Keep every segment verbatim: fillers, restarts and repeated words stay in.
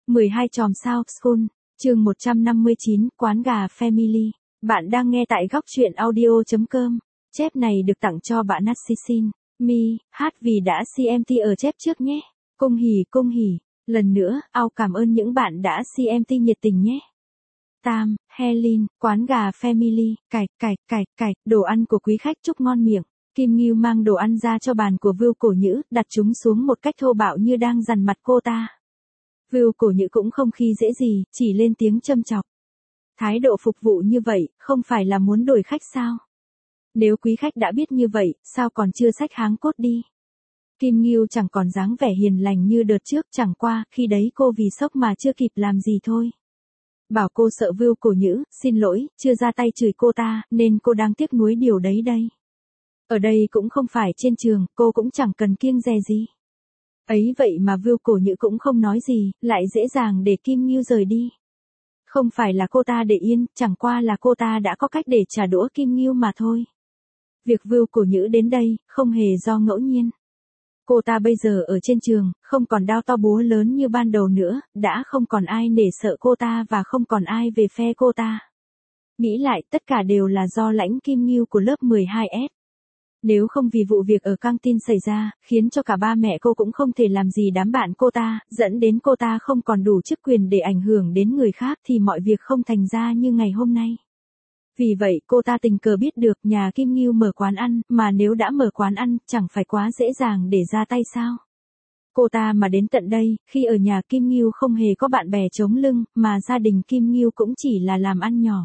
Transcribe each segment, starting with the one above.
mười hai chòm sao School, chương một trăm năm mươi chín, quán gà Family. Bạn đang nghe tại góc truyện audio chấm com. Chép này được tặng cho bạn Narcissin. Mi, hát vì đã xê em tê ở chép trước nhé. Cung hỉ cung hỉ. Lần nữa, ao cảm ơn những bạn đã xê em tê nhiệt tình nhé. Tam, Helen, quán gà Family, cạch cạch cạch cạch, đồ ăn của quý khách chúc ngon miệng. Kim Ngưu mang đồ ăn ra cho bàn của Vưu Cổ Nhữ, đặt chúng xuống một cách thô bạo như đang dằn mặt cô ta. Vưu Cổ Nhữ cũng không khi dễ gì, chỉ lên tiếng châm chọc. Thái độ phục vụ như vậy, không phải là muốn đổi khách sao? Nếu quý khách đã biết như vậy, sao còn chưa xách háng cốt đi? Kim Ngưu chẳng còn dáng vẻ hiền lành như đợt trước, chẳng qua, khi đấy cô vì sốc mà chưa kịp làm gì thôi. Bảo cô sợ Vưu Cổ Nhữ, xin lỗi, chưa ra tay chửi cô ta, nên cô đang tiếc nuối điều đấy đây. Ở đây cũng không phải trên trường, cô cũng chẳng cần kiêng dè gì. Ấy vậy mà Vưu Cổ Nhữ cũng không nói gì, lại dễ dàng để Kim Ngưu rời đi. Không phải là cô ta để yên, chẳng qua là cô ta đã có cách để trả đũa Kim Ngưu mà thôi. Việc Vưu Cổ Nhữ đến đây, không hề do ngẫu nhiên. Cô ta bây giờ ở trên trường, không còn đao to búa lớn như ban đầu nữa, đã không còn ai nể sợ cô ta và không còn ai về phe cô ta. Nghĩ lại, tất cả đều là do lãnh Kim Ngưu của lớp mười hai S. Nếu không vì vụ việc ở căng tin xảy ra, khiến cho cả ba mẹ cô cũng không thể làm gì đám bạn cô ta, dẫn đến cô ta không còn đủ chức quyền để ảnh hưởng đến người khác thì mọi việc không thành ra như ngày hôm nay. Vì vậy cô ta tình cờ biết được nhà Kim Ngưu mở quán ăn, mà nếu đã mở quán ăn, chẳng phải quá dễ dàng để ra tay sao? Cô ta mà đến tận đây, khi ở nhà Kim Ngưu không hề có bạn bè chống lưng, mà gia đình Kim Ngưu cũng chỉ là làm ăn nhỏ.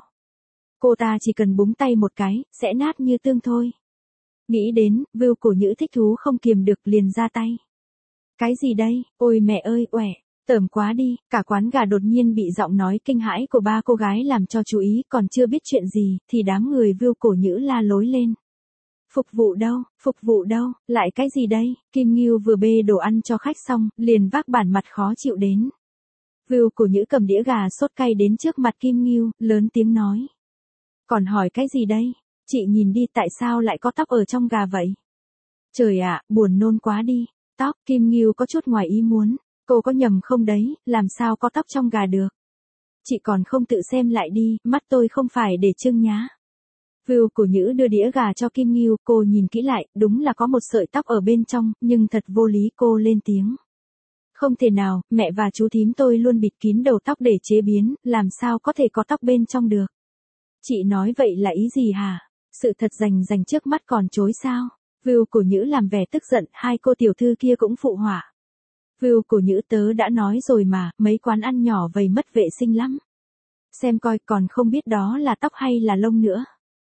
Cô ta chỉ cần búng tay một cái, sẽ nát như tương thôi. Nghĩ đến, Vưu Cổ Nhữ thích thú không kiềm được liền ra tay. Cái gì đây, ôi mẹ ơi, uể, tởm quá đi, cả quán gà đột nhiên bị giọng nói kinh hãi của ba cô gái làm cho chú ý, còn chưa biết chuyện gì, thì đám người Vưu Cổ Nhữ la lối lên. Phục vụ đâu, phục vụ đâu, lại cái gì đây, Kim Ngưu vừa bê đồ ăn cho khách xong, liền vác bản mặt khó chịu đến. Vưu Cổ Nhữ cầm đĩa gà sốt cay đến trước mặt Kim Ngưu, lớn tiếng nói. Còn hỏi cái gì đây? Chị nhìn đi, tại sao lại có tóc ở trong gà vậy? Trời ạ, buồn nôn quá đi. Tóc, Kim Ngưu có chút ngoài ý muốn. Cô có nhầm không đấy, làm sao có tóc trong gà được? Chị còn không tự xem lại đi, mắt tôi không phải để trưng nhá. Vưu Cổ Nhữ đưa đĩa gà cho Kim Ngưu, cô nhìn kỹ lại, đúng là có một sợi tóc ở bên trong, nhưng thật vô lý, cô lên tiếng. Không thể nào, mẹ và chú thím tôi luôn bịt kín đầu tóc để chế biến, làm sao có thể có tóc bên trong được? Chị nói vậy là ý gì hả? Sự thật rành rành trước mắt còn chối sao? Vưu Cổ Nhữ làm vẻ tức giận, hai cô tiểu thư kia cũng phụ họa. Vưu Cổ Nhữ, tớ đã nói rồi mà, mấy quán ăn nhỏ vầy mất vệ sinh lắm. Xem coi, còn không biết đó là tóc hay là lông nữa.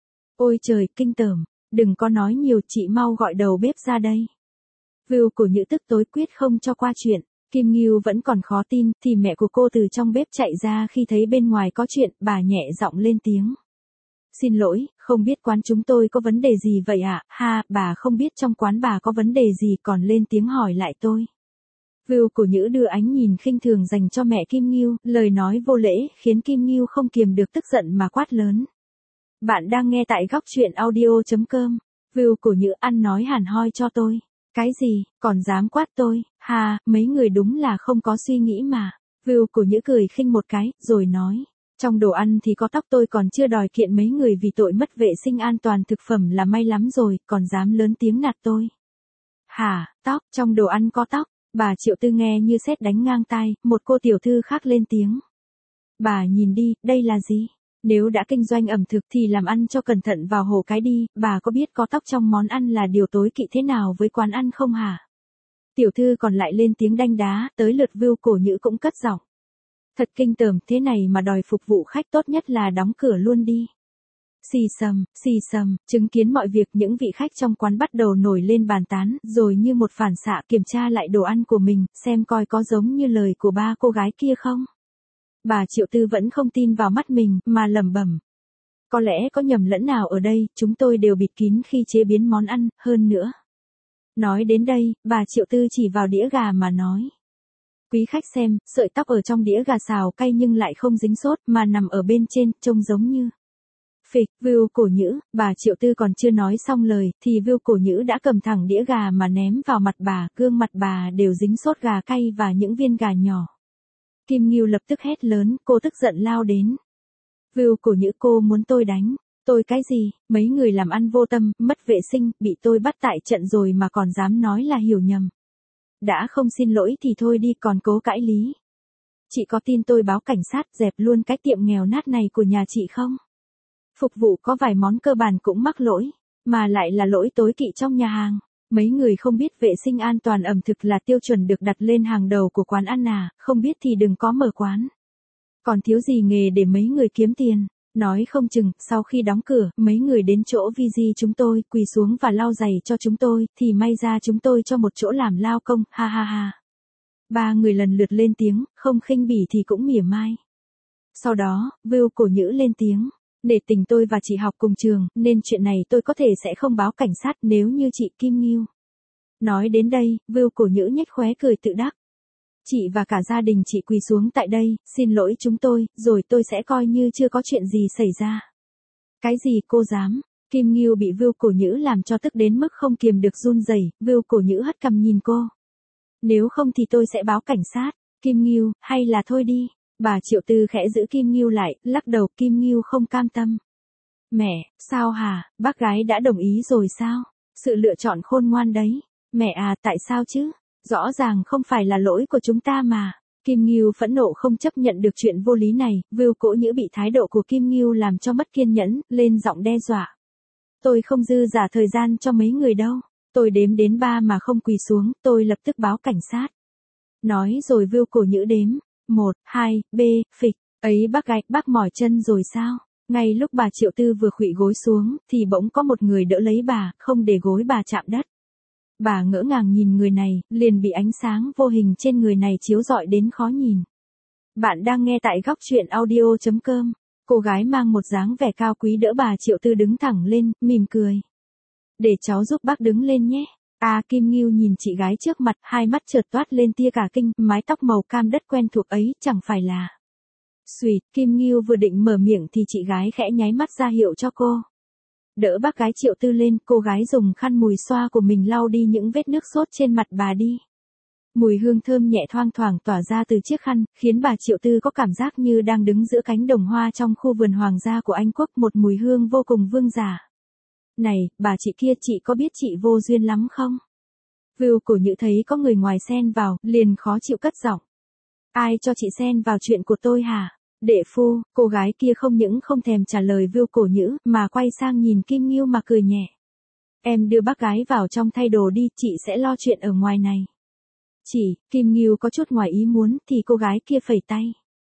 Ôi trời, kinh tởm, đừng có nói nhiều, chị mau gọi đầu bếp ra đây. Vưu Cổ Nhữ tức tối quyết không cho qua chuyện. Kim Ngưu vẫn còn khó tin, thì mẹ của cô từ trong bếp chạy ra khi thấy bên ngoài có chuyện, bà nhẹ giọng lên tiếng. Xin lỗi, không biết quán chúng tôi có vấn đề gì vậy ạ? À? Ha, bà không biết trong quán bà có vấn đề gì còn lên tiếng hỏi lại tôi. Vưu Cổ Nhữ đưa ánh nhìn khinh thường dành cho mẹ Kim Ngưu, lời nói vô lễ, khiến Kim Ngưu không kiềm được tức giận mà quát lớn. Bạn đang nghe tại góc truyện audio chấm com. Vưu Cổ Nhữ, ăn nói hẳn hoi cho tôi. Cái gì, còn dám quát tôi? Ha, mấy người đúng là không có suy nghĩ mà. Vưu Cổ Nhữ cười khinh một cái, rồi nói. Trong đồ ăn thì có tóc, tôi còn chưa đòi kiện mấy người vì tội mất vệ sinh an toàn thực phẩm là may lắm rồi, còn dám lớn tiếng nạt tôi. Hả, tóc, trong đồ ăn có tóc? Bà Triệu Tư nghe như sét đánh ngang tai, một cô tiểu thư khác lên tiếng. Bà nhìn đi, đây là gì? Nếu đã kinh doanh ẩm thực thì làm ăn cho cẩn thận vào hổ cái đi, bà có biết có tóc trong món ăn là điều tối kỵ thế nào với quán ăn không hả? Tiểu thư còn lại lên tiếng đanh đá, tới lượt Vưu Cổ Nhữ cũng cất giọng. Thật kinh tởm, thế này mà đòi phục vụ khách tốt nhất là đóng cửa luôn đi. Xì xầm, xì xầm, chứng kiến mọi việc những vị khách trong quán bắt đầu nổi lên bàn tán, rồi như một phản xạ kiểm tra lại đồ ăn của mình, xem coi có giống như lời của ba cô gái kia không. Bà Triệu Tư vẫn không tin vào mắt mình, mà lẩm bẩm. Có lẽ có nhầm lẫn nào ở đây, chúng tôi đều bịt kín khi chế biến món ăn, hơn nữa. Nói đến đây, bà Triệu Tư chỉ vào đĩa gà mà nói. Quý khách xem, sợi tóc ở trong đĩa gà xào cay nhưng lại không dính sốt, mà nằm ở bên trên, trông giống như. Phịch, Vưu Cổ Nhữ, bà Triệu Tư còn chưa nói xong lời, thì Vưu Cổ Nhữ đã cầm thẳng đĩa gà mà ném vào mặt bà, gương mặt bà đều dính sốt gà cay và những viên gà nhỏ. Kim Ngưu lập tức hét lớn, cô tức giận lao đến. Vưu Cổ Nhữ, cô muốn tôi đánh. Tôi cái gì, mấy người làm ăn vô tâm, mất vệ sinh, bị tôi bắt tại trận rồi mà còn dám nói là hiểu nhầm. Đã không xin lỗi thì thôi đi, còn cố cãi lý. Chị có tin tôi báo cảnh sát dẹp luôn cái tiệm nghèo nát này của nhà chị không? Phục vụ có vài món cơ bản cũng mắc lỗi, mà lại là lỗi tối kỵ trong nhà hàng. Mấy người không biết vệ sinh an toàn ẩm thực là tiêu chuẩn được đặt lên hàng đầu của quán ăn à, không biết thì đừng có mở quán. Còn thiếu gì nghề để mấy người kiếm tiền. Nói không chừng, sau khi đóng cửa, mấy người đến chỗ vi di chúng tôi, quỳ xuống và lau giày cho chúng tôi, thì may ra chúng tôi cho một chỗ làm lao công, ha ha ha. Ba người lần lượt lên tiếng, không khinh bỉ thì cũng mỉa mai. Sau đó, Vưu Cổ Nhữ lên tiếng. Để tình tôi và chị học cùng trường, nên chuyện này tôi có thể sẽ không báo cảnh sát nếu như chị Kim Ngưu. Nói đến đây, Vưu Cổ Nhữ nhếch khóe cười tự đắc. Chị và cả gia đình chị quỳ xuống tại đây, xin lỗi chúng tôi, rồi tôi sẽ coi như chưa có chuyện gì xảy ra. Cái gì cô dám? Kim Ngưu bị Vưu Cổ Nhữ làm cho tức đến mức không kiềm được run rẩy. Vưu Cổ Nhữ hất cằm nhìn cô. Nếu không thì tôi sẽ báo cảnh sát. Kim Ngưu, hay là thôi đi. Bà Triệu Tư khẽ giữ Kim Ngưu lại, lắc đầu. Kim Ngưu không cam tâm. Mẹ, sao hả, bác gái đã đồng ý rồi sao? Sự lựa chọn khôn ngoan đấy. Mẹ à, tại sao chứ? Rõ ràng không phải là lỗi của chúng ta mà. Kim Ngưu phẫn nộ không chấp nhận được chuyện vô lý này, Vưu Cổ Nhữ bị thái độ của Kim Ngưu làm cho mất kiên nhẫn, lên giọng đe dọa. Tôi không dư giả thời gian cho mấy người đâu. Tôi đếm đến ba mà không quỳ xuống, tôi lập tức báo cảnh sát. Nói rồi Vưu Cổ Nhữ đếm. Một, hai, b, phịch. Ấy bác gái, bác mỏi chân rồi sao? Ngay lúc bà Triệu Tư vừa khuỵu gối xuống, thì bỗng có một người đỡ lấy bà, không để gối bà chạm đất. Bà ngỡ ngàng nhìn người này, liền bị ánh sáng vô hình trên người này chiếu rọi đến khó nhìn. Bạn đang nghe tại góc truyện audio chấm com. Cô gái mang một dáng vẻ cao quý đỡ bà Triệu Tư đứng thẳng lên, mỉm cười. Để cháu giúp bác đứng lên nhé. À, Kim Ngưu nhìn chị gái trước mặt, hai mắt chợt toát lên tia cả kinh, mái tóc màu cam đất quen thuộc ấy, chẳng phải là. Xuỵt, Kim Ngưu vừa định mở miệng thì chị gái khẽ nháy mắt ra hiệu cho cô. Đỡ bác gái Triệu Tư lên, cô gái dùng khăn mùi xoa của mình lau đi những vết nước sốt trên mặt bà đi. Mùi hương thơm nhẹ thoang thoảng tỏa ra từ chiếc khăn, khiến bà Triệu Tư có cảm giác như đang đứng giữa cánh đồng hoa trong khu vườn hoàng gia của Anh Quốc, một mùi hương vô cùng vương giả. Này, bà chị kia, chị có biết chị vô duyên lắm không? Vưu Cổ Nhữ thấy có người ngoài xen vào, liền khó chịu cất giọng. Ai cho chị xen vào chuyện của tôi hả? Đệ phu, cô gái kia không những không thèm trả lời Vưu Cổ Nhữ, mà quay sang nhìn Kim Ngưu mà cười nhẹ. Em đưa bác gái vào trong thay đồ đi, chị sẽ lo chuyện ở ngoài này. Chị, Kim Ngưu có chút ngoài ý muốn, thì cô gái kia phẩy tay.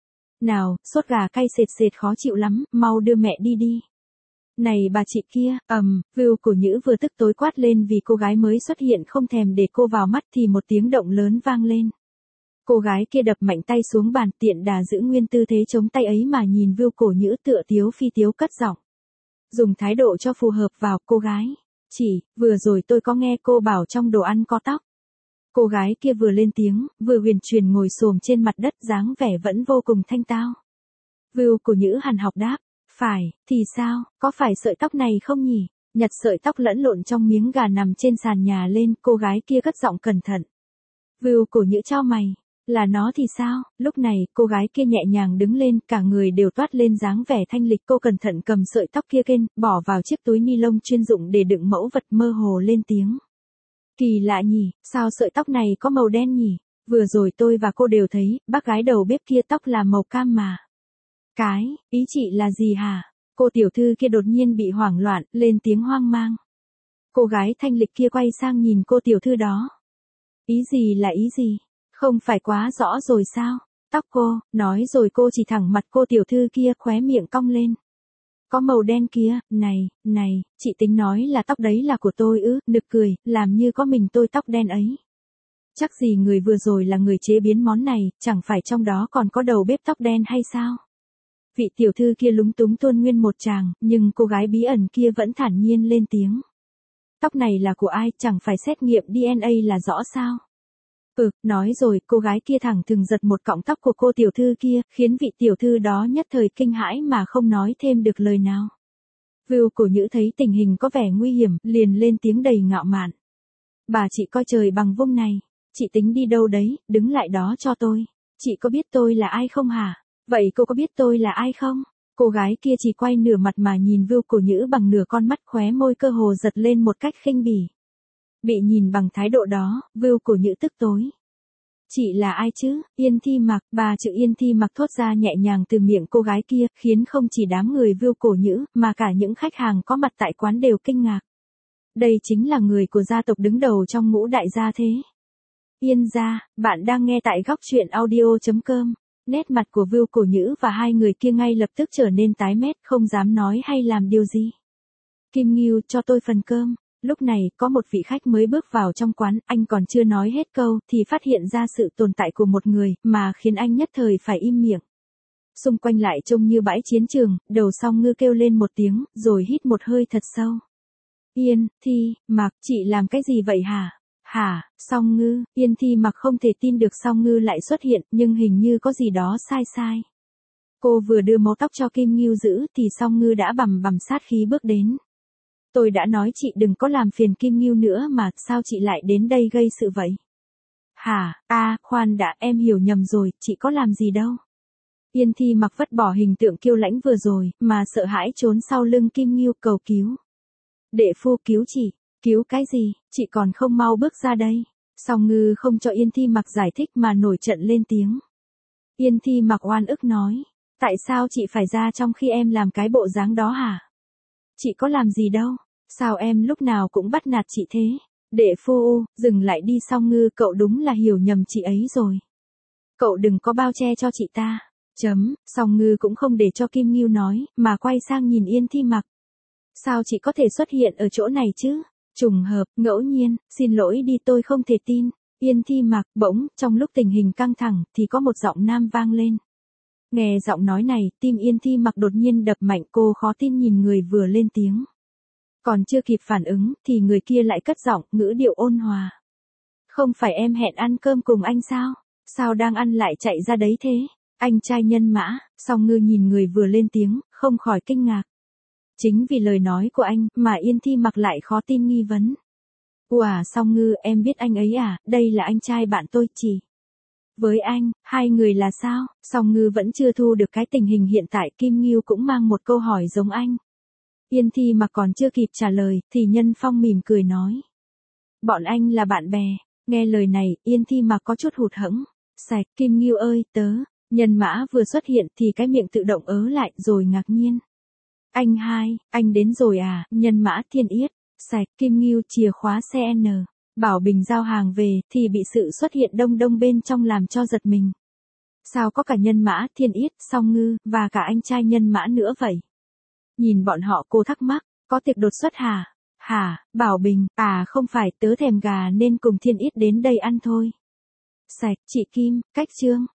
Nào, sốt gà cay sệt sệt khó chịu lắm, mau đưa mẹ đi đi. Này bà chị kia, ầm, um, Vưu Cổ Nhữ vừa tức tối quát lên vì cô gái mới xuất hiện không thèm để cô vào mắt thì một tiếng động lớn vang lên. Cô gái kia đập mạnh tay xuống bàn, tiện đà giữ nguyên tư thế chống tay ấy mà nhìn Vưu Cổ Nhữ tựa tiếu phi tiếu cất giọng. Dùng thái độ cho phù hợp vào, cô gái. Chỉ, vừa rồi tôi có nghe cô bảo trong đồ ăn có tóc. Cô gái kia vừa lên tiếng, vừa huyền truyền ngồi xổm trên mặt đất, dáng vẻ vẫn vô cùng thanh tao. Vưu Cổ Nhữ hằn học đáp. Phải, thì sao, có phải sợi tóc này không nhỉ? Nhặt sợi tóc lẫn lộn trong miếng gà nằm trên sàn nhà lên, cô gái kia cất giọng cẩn thận. Vưu Cổ Nhữ chau mày. Là nó thì sao? Lúc này, cô gái kia nhẹ nhàng đứng lên, cả người đều toát lên dáng vẻ thanh lịch. Cô cẩn thận cầm sợi tóc kia lên, bỏ vào chiếc túi ni lông chuyên dụng để đựng mẫu vật, mơ hồ lên tiếng. Kỳ lạ nhỉ, sao sợi tóc này có màu đen nhỉ? Vừa rồi tôi và cô đều thấy, bác gái đầu bếp kia tóc là màu cam mà. Cái, ý chị là gì hả? Cô tiểu thư kia đột nhiên bị hoảng loạn, lên tiếng hoang mang. Cô gái thanh lịch kia quay sang nhìn cô tiểu thư đó. Ý gì là ý gì? Không phải quá rõ rồi sao? Tóc cô, nói rồi cô chỉ thẳng mặt cô tiểu thư kia, khóe miệng cong lên. Có màu đen kia, này, này, chị tính nói là tóc đấy là của tôi ư, nực cười, làm như có mình tôi tóc đen ấy. Chắc gì người vừa rồi là người chế biến món này, chẳng phải trong đó còn có đầu bếp tóc đen hay sao? Vị tiểu thư kia lúng túng tuôn nguyên một tràng, nhưng cô gái bí ẩn kia vẫn thản nhiên lên tiếng. Tóc này là của ai, chẳng phải xét nghiệm đê en a là rõ sao? Ừ, nói rồi, cô gái kia thẳng thừng giật một cọng tóc của cô tiểu thư kia, khiến vị tiểu thư đó nhất thời kinh hãi mà không nói thêm được lời nào. Vưu Cổ Nhữ thấy tình hình có vẻ nguy hiểm, liền lên tiếng đầy ngạo mạn. Bà chị coi trời bằng vung này, chị tính đi đâu đấy, đứng lại đó cho tôi. Chị có biết tôi là ai không hả? Vậy cô có biết tôi là ai không? Cô gái kia chỉ quay nửa mặt mà nhìn Vưu Cổ Nhữ bằng nửa con mắt, khóe môi cơ hồ giật lên một cách khinh bỉ. Bị nhìn bằng thái độ đó, Vưu Cổ Nhữ tức tối. Chị là ai chứ? Yên Thi Mặc, ba chữ Yên Thi Mặc thốt ra nhẹ nhàng từ miệng cô gái kia, khiến không chỉ đám người Vưu Cổ Nhữ, mà cả những khách hàng có mặt tại quán đều kinh ngạc. Đây chính là người của gia tộc đứng đầu trong ngũ đại gia thế. Yên gia, bạn đang nghe tại góc truyện audio chấm com. Nét mặt của Vưu Cổ Nhữ và hai người kia ngay lập tức trở nên tái mét, không dám nói hay làm điều gì. Kim Ngưu, cho tôi phần cơm. Lúc này, có một vị khách mới bước vào trong quán, anh còn chưa nói hết câu, thì phát hiện ra sự tồn tại của một người, mà khiến anh nhất thời phải im miệng. Xung quanh lại trông như bãi chiến trường, đầu Song Ngư kêu lên một tiếng, rồi hít một hơi thật sâu. Yên, Thi, Mặc, chị làm cái gì vậy hả? Hả, Song Ngư, Yên Thi Mặc không thể tin được Song Ngư lại xuất hiện, nhưng hình như có gì đó sai sai. Cô vừa đưa mấu tóc cho Kim Ngưu giữ, thì Song Ngư đã bằm bằm sát khí bước đến. Tôi đã nói chị đừng có làm phiền Kim Ngưu nữa mà, sao chị lại đến đây gây sự vậy? Hả, a, à, khoan đã, em hiểu nhầm rồi, chị có làm gì đâu. Yên Thi Mặc vứt bỏ hình tượng kiêu lãnh vừa rồi, mà sợ hãi trốn sau lưng Kim Ngưu cầu cứu. Đệ phu cứu chị, cứu cái gì, chị còn không mau bước ra đây. Song Ngư không cho Yên Thi Mặc giải thích mà nổi trận lên tiếng. Yên Thi Mặc oan ức nói, tại sao chị phải ra trong khi em làm cái bộ dáng đó hả? Chị có làm gì đâu, sao em lúc nào cũng bắt nạt chị thế? Đệ phu, dừng lại đi Song Ngư, cậu đúng là hiểu nhầm chị ấy rồi. Cậu đừng có bao che cho chị ta. Chấm, Song Ngư cũng không để cho Kim Ngưu nói, mà quay sang nhìn Yên Thi Mặc. Sao chị có thể xuất hiện ở chỗ này chứ? Trùng hợp, ngẫu nhiên, xin lỗi đi, tôi không thể tin. Yên Thi Mặc, bỗng, trong lúc tình hình căng thẳng, thì có một giọng nam vang lên. Nghe giọng nói này, tim Yên Thi Mặc đột nhiên đập mạnh, cô khó tin nhìn người vừa lên tiếng. Còn chưa kịp phản ứng, thì người kia lại cất giọng, ngữ điệu ôn hòa. Không phải em hẹn ăn cơm cùng anh sao? Sao đang ăn lại chạy ra đấy thế? Anh trai Nhân Mã. Song Ngư nhìn người vừa lên tiếng, không khỏi kinh ngạc. Chính vì lời nói của anh, mà Yên Thi Mặc lại khó tin nghi vấn. Ủa Song Ngư, em biết anh ấy à, đây là anh trai bạn tôi, chỉ. Với anh, hai người là sao? Song Ngư vẫn chưa thu được cái tình hình hiện tại, Kim Ngưu cũng mang một câu hỏi giống anh. Yên Thi Mặc còn chưa kịp trả lời, thì Nhân Phong mỉm cười nói. Bọn anh là bạn bè. Nghe lời này, Yên Thi Mặc có chút hụt hẫng. Sạch, Kim Ngưu ơi, tớ. Nhân Mã vừa xuất hiện thì cái miệng tự động ớ lại, rồi ngạc nhiên. Anh hai, anh đến rồi à? Nhân Mã, Thiên Yết. Sạch, Kim Ngưu, chìa khóa xe N. Bảo Bình giao hàng về, thì bị sự xuất hiện đông đông bên trong làm cho giật mình. Sao có cả Nhân Mã, Thiên Yết, Song Ngư, và cả anh trai Nhân Mã nữa vậy? Nhìn bọn họ, cô thắc mắc, có tiệc đột xuất hả? Hả, Bảo Bình, à không phải, tớ thèm gà nên cùng Thiên Yết đến đây ăn thôi. Sạch, chị Kim, cách Trương.